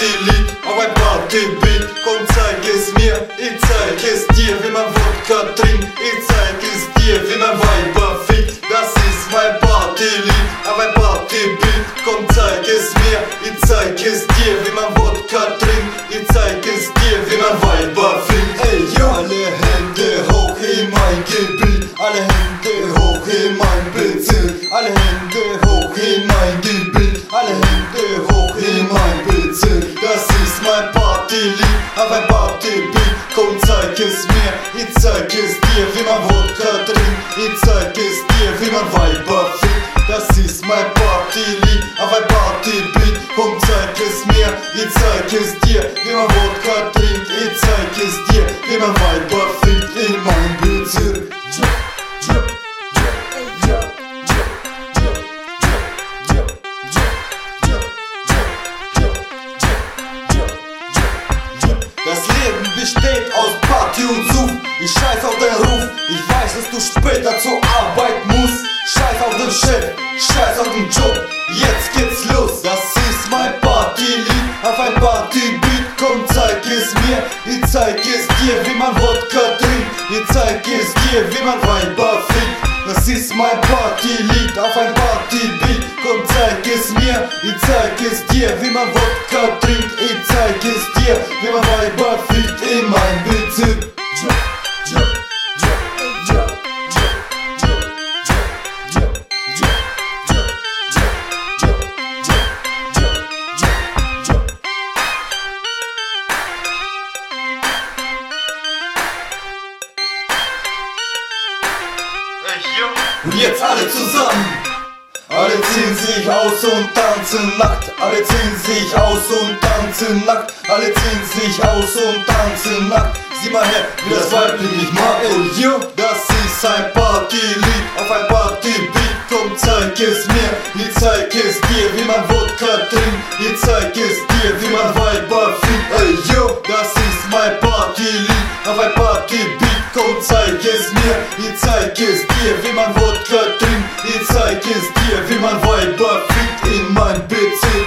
Partylied auf ein Partybeat. Komm, zeig es mir, ich zeig es dir, wie man Wodka trinkt. Ich zeig es dir, wie man Weiber fickt. Das ist mein Partylied auf ein Partybeat. Komm, zeig es mir, ich zeig es dir, wie man Wodka trinkt. Ich zeig es dir, wie man Weiber fickt. Ey, yo, alle Hände hoch in mein Gebiet, alle Hände hoch in mein Bezirk, alle Hände hoch in mein Gebiet, alle Hände hoch in mein Bezirk. Das ist mein Partylied auf ein Partybeat. Komm, zeig es mir, ich zeig es dir, wie man Wodka trinkt. Ich zeig es dir, wie man Weiber fickt. Das ist mein Partylied auf ein Partybeat. Komm, zeig es mir, ich zeig es dir, wie man Wodka trinkt. Ich zeig es dir, wie man Weiber fickt in mein Bezirk. Das Leben besteht aus Party und Suff. Ich scheiß auf den Ruf, ich weiß, dass du später zur Arbeit musst. Scheiß auf den Chef, scheiß auf den Job, jetzt geht's los. Das ist mein Partylied auf ein Partybeat. Komm, zeig es mir, ich zeig es dir, wie man Wodka trinkt. Ich zeig es dir, wie man Weiber fickt. Das ist mein Partylied auf ein Partybeat. Komm, zeig es mir, ich zeig es dir, wie man Wodka trinkt. Ich zeig es dir, wie man Weiber fickt in mein Bezirk. Und jetzt alle zusammen. Alle ziehen sich aus und tanzen nackt. Alle ziehen sich aus und tanzen nackt. Alle ziehen sich aus und tanzen nackt. Sieh mal her, wie das Weibchen mich mag. Ey, yo, das ist ein Partylied auf ein Partybeat. Komm, zeig es mir, ich zeig es dir, wie man Wodka trinkt. Ich zeig es dir, wie man Weiber fickt. Ey, yo, das ist mein Partylied auf ein Partybeat. Komm, zeig es mir, ich zeig es dir, wie man Wodka trinkt. Ich zeig es dir, wie man Weiber fickt in mein Bezirk.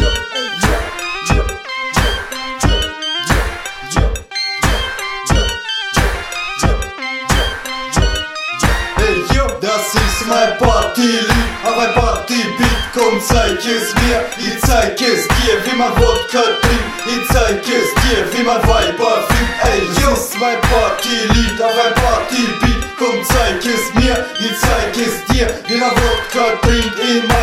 Hey yo, das ist mein Partylied auf ein Partybeat. Komm, zeig es mir, ich zeig es dir, wie man Wodka trinkt. Ich zeig es dir, wie man Weiber fickt. Ey yo, das ist mein Partylied auf ein Partybeat. Komm, zeig es mir, ich zeig es dir, wie man Wodka trinkt in